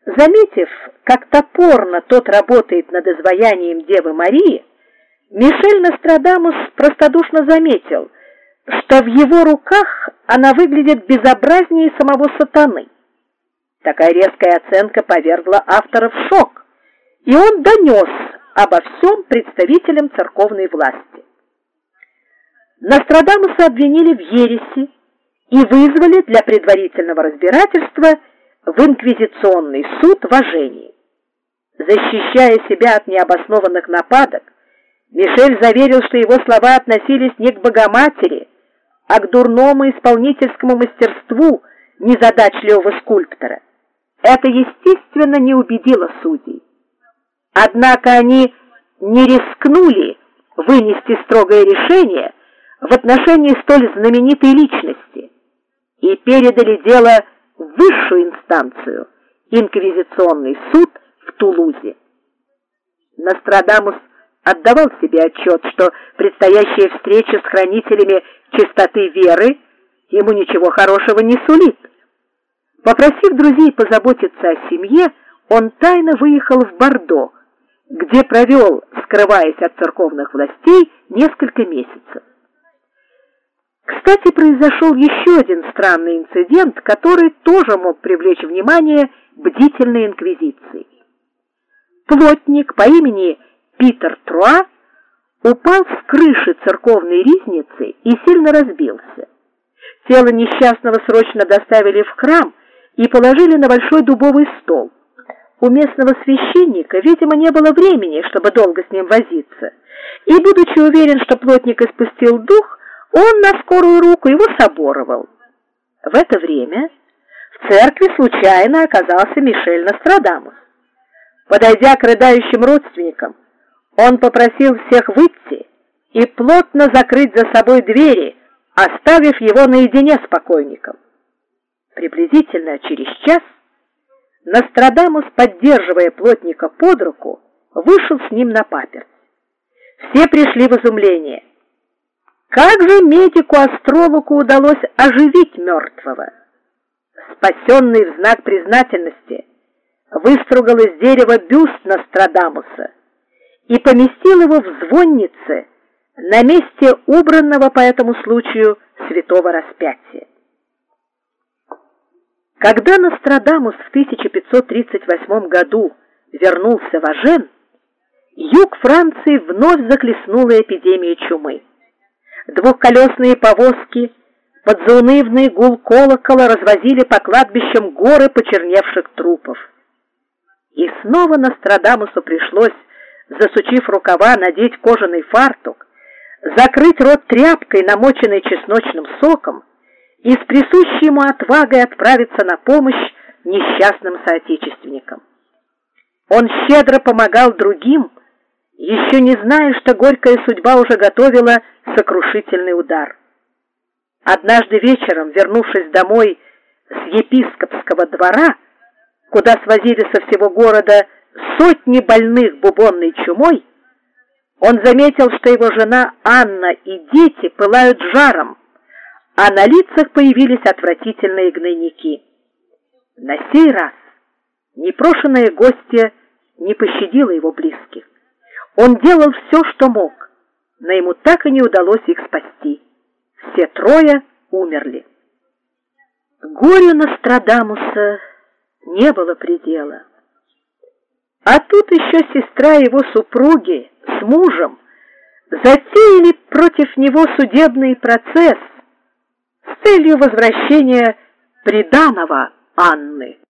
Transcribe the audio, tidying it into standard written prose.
Заметив, как топорно тот работает над изваянием Девы Марии, Мишель Нострадамус простодушно заметил, что в его руках она выглядит безобразнее самого сатаны. Такая резкая оценка повергла автора в шок, и он донес обо всем представителям церковной власти. Нострадамуса обвинили в ереси и вызвали для предварительного разбирательства в инквизиционный суд в Ажене. Защищая себя от необоснованных нападок, Мишель заверил, что его слова относились не к Богоматери, а к дурному исполнительскому мастерству незадачливого скульптора. Это, естественно, не убедило судей. Однако они не рискнули вынести строгое решение в отношении столь знаменитой личности и передали дело в высшую инстанцию, инквизиционный суд в Тулузе. Нострадамус отдавал себе отчет, что предстоящая встреча с хранителями чистоты веры ему ничего хорошего не сулит. Попросив друзей позаботиться о семье, он тайно выехал в Бордо, где провел, скрываясь от церковных властей, несколько месяцев. Кстати, произошел еще один странный инцидент, который тоже мог привлечь внимание бдительной инквизиции. Плотник по имени Питер Труа упал с крыши церковной ризницы и сильно разбился. Тело несчастного срочно доставили в храм и положили на большой дубовый стол. У местного священника, видимо, не было времени, чтобы долго с ним возиться, и, будучи уверен, что плотник испустил дух, он на скорую руку его соборовал. В это время в церкви случайно оказался Мишель Нострадамус. Подойдя к рыдающим родственникам, он попросил всех выйти и плотно закрыть за собой двери, оставив его наедине с покойником. Приблизительно через час Нострадамус, поддерживая плотника под руку, вышел с ним на паперть. Все пришли в изумление. Как же медику-астрологу удалось оживить мертвого? Спасенный в знак признательности выстругал из дерева бюст Нострадамуса и поместил его в звоннице на месте убранного по этому случаю святого распятия. Когда Нострадамус в 1538 году вернулся в Ажен, юг Франции вновь захлестнула эпидемия чумы. Двухколесные повозки под заунывный гул колокола развозили по кладбищам горы почерневших трупов. И снова Нострадамусу пришлось, засучив рукава, надеть кожаный фартук, закрыть рот тряпкой, намоченной чесночным соком, и с присущей ему отвагой отправиться на помощь несчастным соотечественникам. Он щедро помогал другим, еще не зная, что горькая судьба уже готовила сокрушительный удар. Однажды вечером, вернувшись домой с епископского двора, куда свозили со всего города сотни больных бубонной чумой, он заметил, что его жена Анна и дети пылают жаром, а на лицах появились отвратительные гнойники. На сей раз непрошенное гостье не пощадило его близких. Он делал все, что мог, но ему так и не удалось их спасти. Все трое умерли. Горю Нострадамуса не было предела. А тут еще сестра его супруги с мужем затеяли против него судебный процесс с целью возвращения приданого Анны.